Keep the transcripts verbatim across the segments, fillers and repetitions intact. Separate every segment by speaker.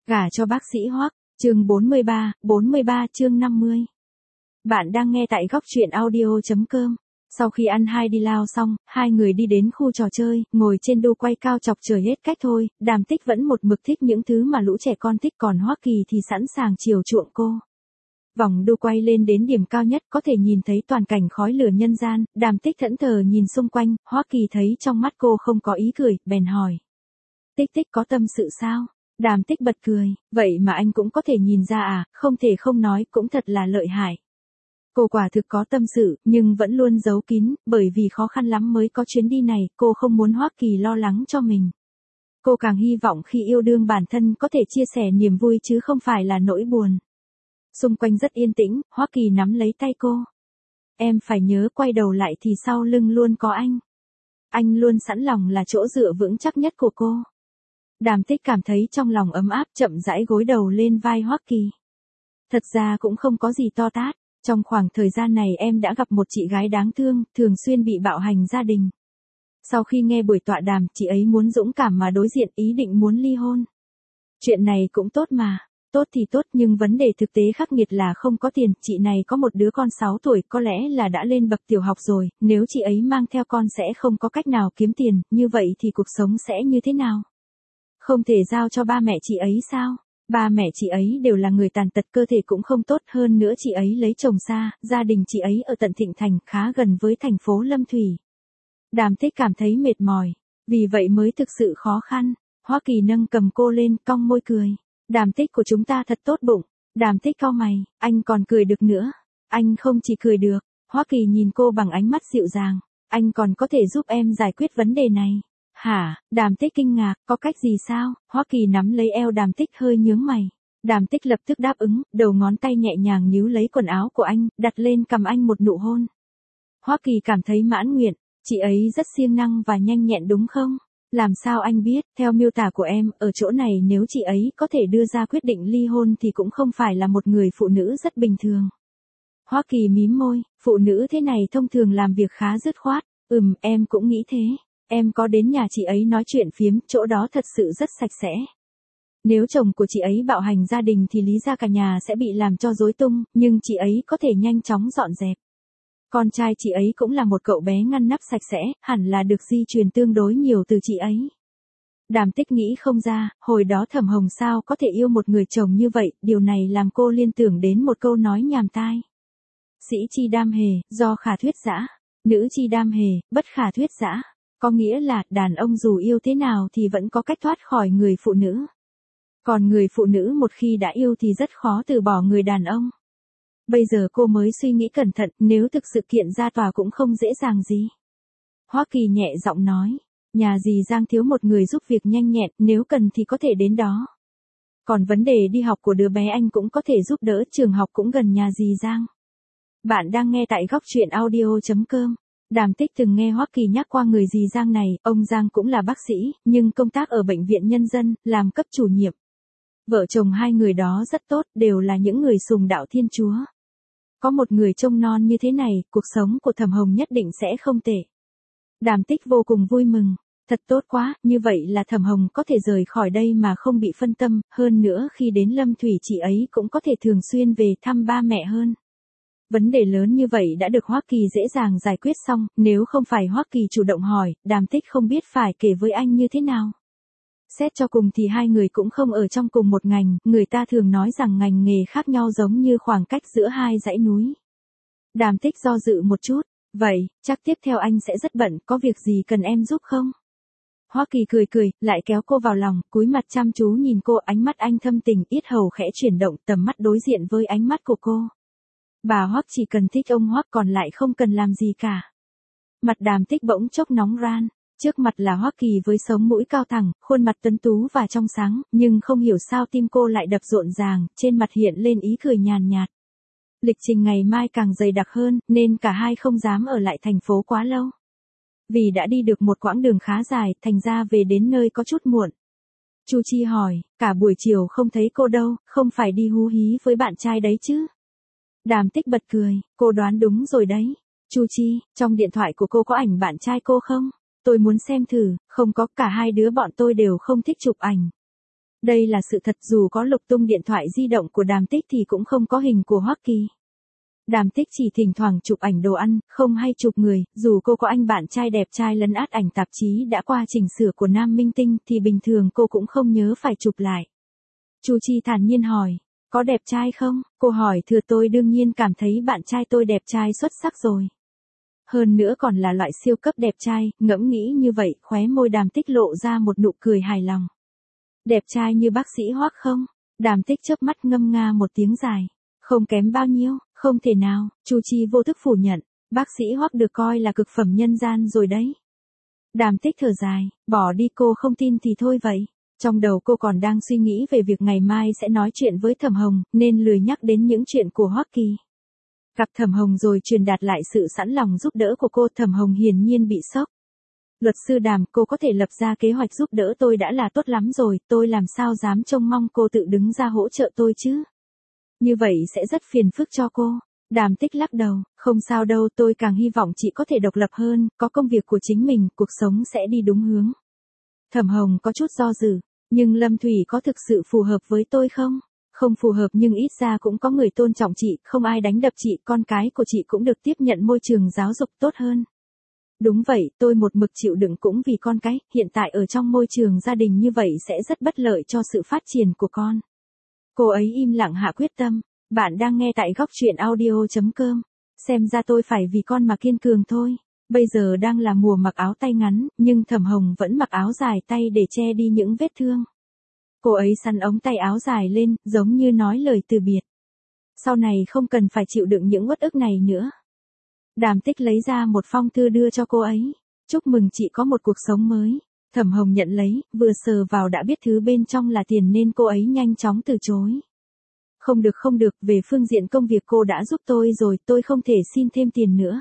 Speaker 1: Gả cho bác sĩ Hoắc, chương bốn mươi ba, bốn mươi ba chương năm mươi. Bạn đang nghe tại góc truyện audio.com. Sau khi ăn hai đi lao xong, hai người đi đến khu trò chơi, ngồi trên đu quay cao chọc trời hết cách thôi, Đàm Tích vẫn một mực thích những thứ mà lũ trẻ con thích, còn Hoắc Kỳ thì sẵn sàng chiều chuộng cô. Vòng đu quay lên đến điểm cao nhất có thể nhìn thấy toàn cảnh khói lửa nhân gian, Đàm Tích thẫn thờ nhìn xung quanh, Hoắc Kỳ thấy trong mắt cô không có ý cười, bèn hỏi. Tích Tích có tâm sự sao? Đàm Tích bật cười, vậy mà anh cũng có thể nhìn ra à, không thể không nói, cũng thật là lợi hại. Cô quả thực có tâm sự, nhưng vẫn luôn giấu kín, bởi vì khó khăn lắm mới có chuyến đi này, cô không muốn Hoắc Kỳ lo lắng cho mình. Cô càng hy vọng khi yêu đương bản thân có thể chia sẻ niềm vui chứ không phải là nỗi buồn. Xung quanh rất yên tĩnh, Hoắc Kỳ nắm lấy tay cô. Em phải nhớ quay đầu lại thì sau lưng luôn có anh. Anh luôn sẵn lòng là chỗ dựa vững chắc nhất của cô. Đàm Tích cảm thấy trong lòng ấm áp, chậm rãi gối đầu lên vai Hoắc Kỳ. Thật ra cũng không có gì to tát, trong khoảng thời gian này em đã gặp một chị gái đáng thương, thường xuyên bị bạo hành gia đình. Sau khi nghe buổi tọa đàm, chị ấy muốn dũng cảm mà đối diện, ý định muốn ly hôn. Chuyện này cũng tốt mà, tốt thì tốt nhưng vấn đề thực tế khắc nghiệt là không có tiền, chị này có một đứa con sáu tuổi, có lẽ là đã lên bậc tiểu học rồi, nếu chị ấy mang theo con sẽ không có cách nào kiếm tiền, như vậy thì cuộc sống sẽ như thế nào? Không thể giao cho ba mẹ chị ấy sao? Ba mẹ chị ấy đều là người tàn tật, cơ thể cũng không tốt, hơn nữa chị ấy lấy chồng xa, gia đình chị ấy ở tận Thịnh Thành, khá gần với thành phố Lâm Thủy. Đàm Tích cảm thấy mệt mỏi, vì vậy mới thực sự khó khăn. Hoắc Kỳ nâng cầm cô lên, cong môi cười. Đàm Tích của chúng ta thật tốt bụng. Đàm Tích cau mày, anh còn cười được nữa. Anh không chỉ cười được. Hoắc Kỳ nhìn cô bằng ánh mắt dịu dàng. Anh còn có thể giúp em giải quyết vấn đề này. Hả? Đàm Tích kinh ngạc, có cách gì sao? Hoắc Kỳ nắm lấy eo Đàm Tích hơi nhướng mày. Đàm Tích lập tức đáp ứng, đầu ngón tay nhẹ nhàng níu lấy quần áo của anh, đặt lên cằm anh một nụ hôn. Hoắc Kỳ cảm thấy mãn nguyện, chị ấy rất siêng năng và nhanh nhẹn đúng không? Làm sao anh biết? Theo miêu tả của em, ở chỗ này nếu chị ấy có thể đưa ra quyết định ly hôn thì cũng không phải là một người phụ nữ rất bình thường. Hoắc Kỳ mím môi, phụ nữ thế này thông thường làm việc khá dứt khoát. Ừm, em cũng nghĩ thế. Em có đến nhà chị ấy nói chuyện phiếm, chỗ đó thật sự rất sạch sẽ. Nếu chồng của chị ấy bạo hành gia đình thì lý ra cả nhà sẽ bị làm cho rối tung, nhưng chị ấy có thể nhanh chóng dọn dẹp. Con trai chị ấy cũng là một cậu bé ngăn nắp sạch sẽ, hẳn là được di truyền tương đối nhiều từ chị ấy. Đàm Tích nghĩ không ra, hồi đó Thẩm Hồng sao có thể yêu một người chồng như vậy, điều này làm cô liên tưởng đến một câu nói nhàm tai. Sĩ chi đam hề, do khả thuyết dã, nữ chi đam hề, bất khả thuyết dã. Có nghĩa là, đàn ông dù yêu thế nào thì vẫn có cách thoát khỏi người phụ nữ. Còn người phụ nữ một khi đã yêu thì rất khó từ bỏ người đàn ông. Bây giờ cô mới suy nghĩ cẩn thận, nếu thực sự kiện ra tòa cũng không dễ dàng gì. Hoắc Kỳ nhẹ giọng nói, nhà dì Giang thiếu một người giúp việc nhanh nhẹn, nếu cần thì có thể đến đó. Còn vấn đề đi học của đứa bé anh cũng có thể giúp đỡ, trường học cũng gần nhà dì Giang. Bạn đang nghe tại góc truyện audio.com. Đàm Tích từng nghe Hoắc Kỳ nhắc qua người dì Giang này, ông Giang cũng là bác sĩ, nhưng công tác ở bệnh viện nhân dân, làm cấp chủ nhiệm. Vợ chồng hai người đó rất tốt, đều là những người sùng đạo Thiên Chúa. Có một người trông non như thế này, cuộc sống của Thẩm Hồng nhất định sẽ không tệ. Đàm Tích vô cùng vui mừng, thật tốt quá, như vậy là Thẩm Hồng có thể rời khỏi đây mà không bị phân tâm, hơn nữa khi đến Lâm Thủy chị ấy cũng có thể thường xuyên về thăm ba mẹ hơn. Vấn đề lớn như vậy đã được Hoắc Kỳ dễ dàng giải quyết xong, nếu không phải Hoắc Kỳ chủ động hỏi, Đàm Tích không biết phải kể với anh như thế nào. Xét cho cùng thì hai người cũng không ở trong cùng một ngành, người ta thường nói rằng ngành nghề khác nhau giống như khoảng cách giữa hai dãy núi. Đàm Tích do dự một chút, vậy, chắc tiếp theo anh sẽ rất bận, có việc gì cần em giúp không? Hoắc Kỳ cười cười, lại kéo cô vào lòng, cúi mặt chăm chú nhìn cô, ánh mắt anh thâm tình, yết hầu khẽ chuyển động, tầm mắt đối diện với ánh mắt của cô. Bà Hoắc chỉ cần thích ông Hoắc, còn lại không cần làm gì cả. Mặt Đàm Tích bỗng chốc nóng ran, trước mặt là Hoắc Kỳ với sống mũi cao thẳng, khuôn mặt tuấn tú và trong sáng, nhưng không hiểu sao tim cô lại đập rộn ràng, trên mặt hiện lên ý cười nhàn nhạt. Lịch trình ngày mai càng dày đặc hơn, nên cả hai không dám ở lại thành phố quá lâu. Vì đã đi được một quãng đường khá dài, thành ra về đến nơi có chút muộn. Chu Chi hỏi, cả buổi chiều không thấy cô đâu, không phải đi hú hí với bạn trai đấy chứ? Đàm Tích bật cười, cô đoán đúng rồi đấy. Chu Chi, trong điện thoại của cô có ảnh bạn trai cô không? Tôi muốn xem thử, không có, cả hai đứa bọn tôi đều không thích chụp ảnh. Đây là sự thật, dù có lục tung điện thoại di động của Đàm Tích thì cũng không có hình của Hoắc Kỳ. Đàm Tích chỉ thỉnh thoảng chụp ảnh đồ ăn, không hay chụp người, dù cô có anh bạn trai đẹp trai lấn át ảnh tạp chí đã qua chỉnh sửa của nam minh tinh thì bình thường cô cũng không nhớ phải chụp lại. Chu Chi thản nhiên hỏi, có đẹp trai không? Cô hỏi thừa, tôi đương nhiên cảm thấy bạn trai tôi đẹp trai xuất sắc rồi. Hơn nữa còn là loại siêu cấp đẹp trai, ngẫm nghĩ như vậy, khóe môi Đàm Tích lộ ra một nụ cười hài lòng. Đẹp trai như bác sĩ Hoắc không? Đàm Tích chớp mắt ngâm nga một tiếng dài. Không kém bao nhiêu, không thể nào, Chu Chi vô thức phủ nhận, bác sĩ Hoắc được coi là cực phẩm nhân gian rồi đấy. Đàm Tích thở dài, bỏ đi, cô không tin thì thôi vậy. Trong đầu cô còn đang suy nghĩ về việc ngày mai sẽ nói chuyện với Thẩm Hồng, nên lười nhắc đến những chuyện của Hoắc Kỳ. Gặp Thẩm Hồng rồi truyền đạt lại sự sẵn lòng giúp đỡ của cô, Thẩm Hồng hiển nhiên bị sốc. Luật sư Đàm, cô có thể lập ra kế hoạch giúp đỡ tôi đã là tốt lắm rồi, tôi làm sao dám trông mong cô tự đứng ra hỗ trợ tôi chứ. Như vậy sẽ rất phiền phức cho cô. Đàm Tích lắc đầu, không sao đâu, tôi càng hy vọng chị có thể độc lập hơn, có công việc của chính mình, cuộc sống sẽ đi đúng hướng. Thẩm Hồng có chút do dự, nhưng Lâm Thủy có thực sự phù hợp với tôi không? Không phù hợp nhưng ít ra cũng có người tôn trọng chị, không ai đánh đập chị, con cái của chị cũng được tiếp nhận môi trường giáo dục tốt hơn. Đúng vậy, tôi một mực chịu đựng cũng vì con cái, hiện tại ở trong môi trường gia đình như vậy sẽ rất bất lợi cho sự phát triển của con. Cô ấy im lặng hạ quyết tâm. Bạn đang nghe tại góc truyện audio chấm com. Xem ra tôi phải vì con mà kiên cường thôi. Bây giờ đang là mùa mặc áo tay ngắn, nhưng Thẩm Hồng vẫn mặc áo dài tay để che đi những vết thương. Cô ấy sắn ống tay áo dài lên, giống như nói lời từ biệt. Sau này không cần phải chịu đựng những uất ức này nữa. Đàm Tích lấy ra một phong thư đưa cho cô ấy. Chúc mừng chị có một cuộc sống mới. Thẩm Hồng nhận lấy, vừa sờ vào đã biết thứ bên trong là tiền nên cô ấy nhanh chóng từ chối. Không được không được, về phương diện công việc cô đã giúp tôi rồi, tôi không thể xin thêm tiền nữa.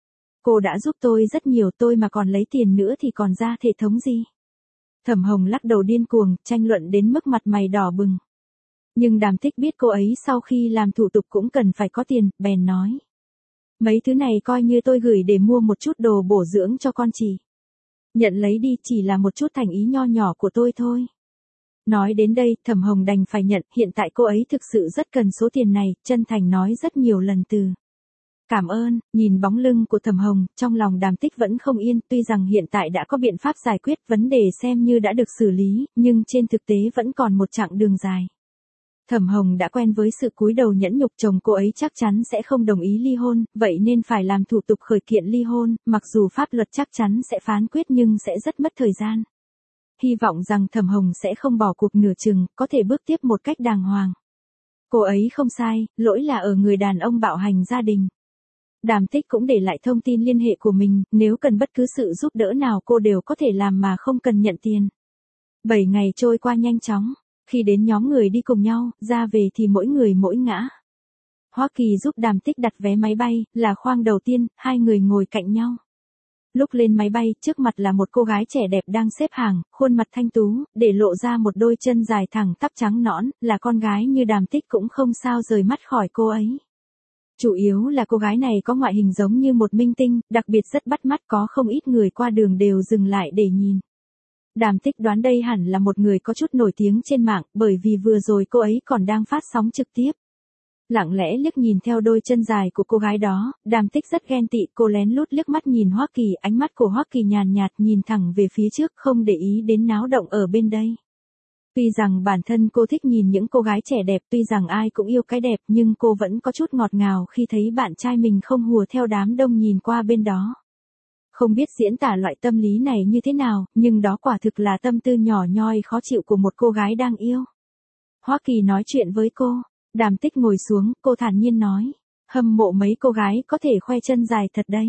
Speaker 1: Cô đã giúp tôi rất nhiều, tôi mà còn lấy tiền nữa thì còn ra thể thống gì. Thẩm Hồng lắc đầu điên cuồng, tranh luận đến mức mặt mày đỏ bừng. Nhưng Đàm Tích biết cô ấy sau khi làm thủ tục cũng cần phải có tiền, bèn nói. Mấy thứ này coi như tôi gửi để mua một chút đồ bổ dưỡng cho con chị. Nhận lấy đi, chỉ là một chút thành ý nho nhỏ của tôi thôi. Nói đến đây, Thẩm Hồng đành phải nhận, hiện tại cô ấy thực sự rất cần số tiền này, chân thành nói rất nhiều lần từ. Cảm ơn, nhìn bóng lưng của Thẩm Hồng, trong lòng Đàm Tích vẫn không yên, tuy rằng hiện tại đã có biện pháp giải quyết vấn đề xem như đã được xử lý, nhưng trên thực tế vẫn còn một chặng đường dài. Thẩm Hồng đã quen với sự cúi đầu nhẫn nhục, chồng cô ấy chắc chắn sẽ không đồng ý ly hôn, vậy nên phải làm thủ tục khởi kiện ly hôn, mặc dù pháp luật chắc chắn sẽ phán quyết nhưng sẽ rất mất thời gian. Hy vọng rằng Thẩm Hồng sẽ không bỏ cuộc nửa chừng, có thể bước tiếp một cách đàng hoàng. Cô ấy không sai, lỗi là ở người đàn ông bạo hành gia đình. Đàm Tích cũng để lại thông tin liên hệ của mình, nếu cần bất cứ sự giúp đỡ nào cô đều có thể làm mà không cần nhận tiền. Bảy ngày trôi qua nhanh chóng, khi đến nhóm người đi cùng nhau, ra về thì mỗi người mỗi ngã. Hoắc Kỳ giúp Đàm Tích đặt vé máy bay, là khoang đầu tiên, hai người ngồi cạnh nhau. Lúc lên máy bay, trước mặt là một cô gái trẻ đẹp đang xếp hàng, khuôn mặt thanh tú, để lộ ra một đôi chân dài thẳng tắp trắng nõn, là con gái như Đàm Tích cũng không sao rời mắt khỏi cô ấy. Chủ yếu là cô gái này có ngoại hình giống như một minh tinh, đặc biệt rất bắt mắt, có không ít người qua đường đều dừng lại để nhìn. Đàm Tích đoán đây hẳn là một người có chút nổi tiếng trên mạng, bởi vì vừa rồi cô ấy còn đang phát sóng trực tiếp. Lặng lẽ liếc nhìn theo đôi chân dài của cô gái đó, Đàm Tích rất ghen tị, cô lén lút liếc mắt nhìn Hoắc Kỳ, ánh mắt của Hoắc Kỳ nhàn nhạt nhìn thẳng về phía trước, không để ý đến náo động ở bên đây. Tuy rằng bản thân cô thích nhìn những cô gái trẻ đẹp, tuy rằng ai cũng yêu cái đẹp, nhưng cô vẫn có chút ngọt ngào khi thấy bạn trai mình không hùa theo đám đông nhìn qua bên đó. Không biết diễn tả loại tâm lý này như thế nào, nhưng đó quả thực là tâm tư nhỏ nhoi khó chịu của một cô gái đang yêu. Hoắc Kỳ nói chuyện với cô. Đàm Tích ngồi xuống, cô thản nhiên nói. Hâm mộ mấy cô gái có thể khoe chân dài thật đấy.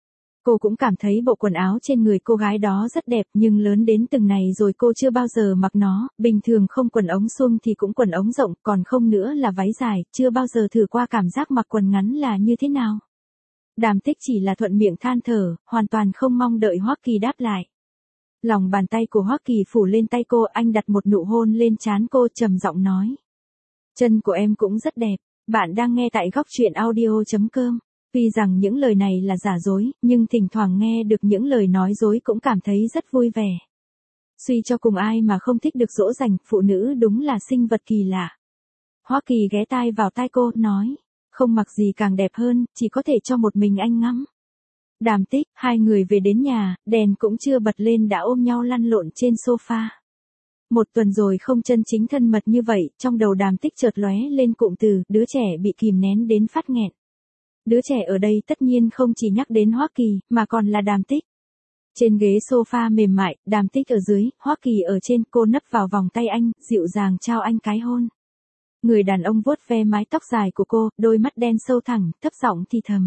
Speaker 1: Cô cũng cảm thấy bộ quần áo trên người cô gái đó rất đẹp, nhưng lớn đến từng này rồi cô chưa bao giờ mặc nó, bình thường không quần ống suông thì cũng quần ống rộng, còn không nữa là váy dài, chưa bao giờ thử qua cảm giác mặc quần ngắn là như thế nào. Đàm Tích chỉ là thuận miệng than thở, hoàn toàn không mong đợi Hoắc Kỳ đáp lại. Lòng bàn tay của Hoắc Kỳ phủ lên tay cô, anh đặt một nụ hôn lên trán cô, trầm giọng nói. Chân của em cũng rất đẹp. Bạn đang nghe tại góc truyện audio chấm com. Tuy rằng những lời này là giả dối, nhưng thỉnh thoảng nghe được những lời nói dối cũng cảm thấy rất vui vẻ. Suy cho cùng ai mà không thích được dỗ dành, phụ nữ đúng là sinh vật kỳ lạ. Hoa Kỳ ghé tai vào tai cô, nói, không mặc gì càng đẹp hơn, chỉ có thể cho một mình anh ngắm. Đàm Tích, hai người về đến nhà, đèn cũng chưa bật lên đã ôm nhau lăn lộn trên sofa. Một tuần rồi không chân chính thân mật như vậy, trong đầu Đàm Tích chợt lóe lên cụm từ, đứa trẻ bị kìm nén đến phát nghẹn. Đứa trẻ ở đây tất nhiên không chỉ nhắc đến Hoa Kỳ, mà còn là Đàm Tích. Trên ghế sofa mềm mại, Đàm Tích ở dưới, Hoa Kỳ ở trên, cô nấp vào vòng tay anh, dịu dàng trao anh cái hôn. Người đàn ông vuốt ve mái tóc dài của cô, đôi mắt đen sâu thẳm, thấp giọng thì thầm.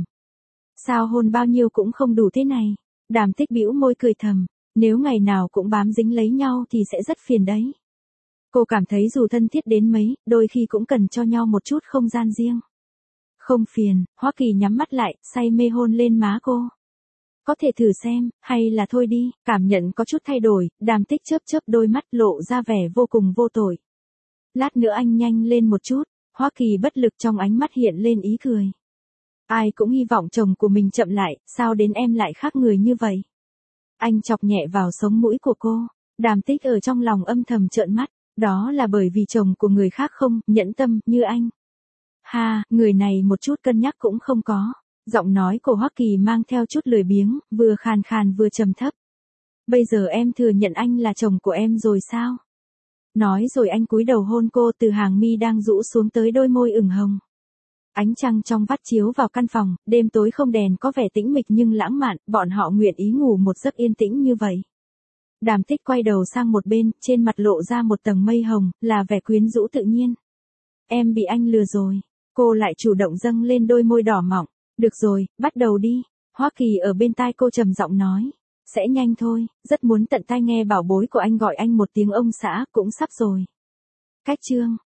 Speaker 1: Sao hôn bao nhiêu cũng không đủ thế này? Đàm Tích bĩu môi cười thầm, nếu ngày nào cũng bám dính lấy nhau thì sẽ rất phiền đấy. Cô cảm thấy dù thân thiết đến mấy, đôi khi cũng cần cho nhau một chút không gian riêng. Không phiền, Hoa Kỳ nhắm mắt lại, say mê hôn lên má cô. Có thể thử xem, hay là thôi đi, cảm nhận có chút thay đổi, Đàm Tích chớp chớp đôi mắt lộ ra vẻ vô cùng vô tội. Lát nữa anh nhanh lên một chút, Hoa Kỳ bất lực trong ánh mắt hiện lên ý cười. Ai cũng hy vọng chồng của mình chậm lại, sao đến em lại khác người như vậy? Anh chọc nhẹ vào sống mũi của cô, Đàm Tích ở trong lòng âm thầm trợn mắt, đó là bởi vì chồng của người khác không nhẫn tâm như anh. Ha, người này một chút cân nhắc cũng không có. Giọng nói của Hoa Kỳ mang theo chút lười biếng, vừa khàn khàn vừa trầm thấp. Bây giờ em thừa nhận anh là chồng của em rồi sao? Nói rồi anh cúi đầu hôn cô từ hàng mi đang rũ xuống tới đôi môi ửng hồng. Ánh trăng trong vắt chiếu vào căn phòng, đêm tối không đèn có vẻ tĩnh mịch nhưng lãng mạn, bọn họ nguyện ý ngủ một giấc yên tĩnh như vậy. Đàm Tích quay đầu sang một bên, trên mặt lộ ra một tầng mây hồng, là vẻ quyến rũ tự nhiên. Em bị anh lừa rồi. Cô lại chủ động dâng lên đôi môi đỏ mọng. Được rồi, bắt đầu đi. Hoa Kỳ ở bên tai cô trầm giọng nói. Sẽ nhanh thôi, rất muốn tận tai nghe bảo bối của anh gọi anh một tiếng ông xã, cũng sắp rồi. Cách chương.